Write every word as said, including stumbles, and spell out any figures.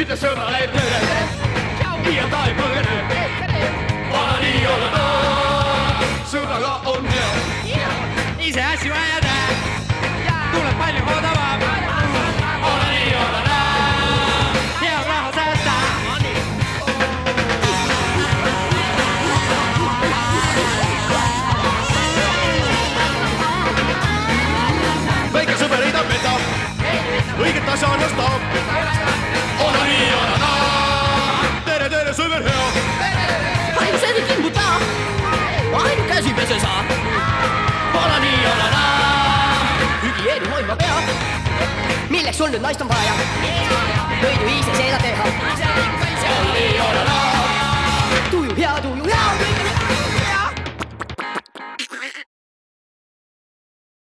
ütle sõbrale, et tere, liialt ta ei põgene. Ole nii, ole naa, sõbraga on hea. Ise asju ajada, tuleb palju odavam. Ole nii, ole naa, hea raha säästa. väike sõber ei tapeta, õiget asja armastab. Ole nii, ole naa, tere, tere, sõber hea. Haised ei kimbuta, ainu käsi pese saa. Ole nii, ole naa, Hügieeni hoidma pea. Milleks sul nüüd naist on vaja? Võid ju ise seda teha. ole nii, ole naa, Tuju hea, tuju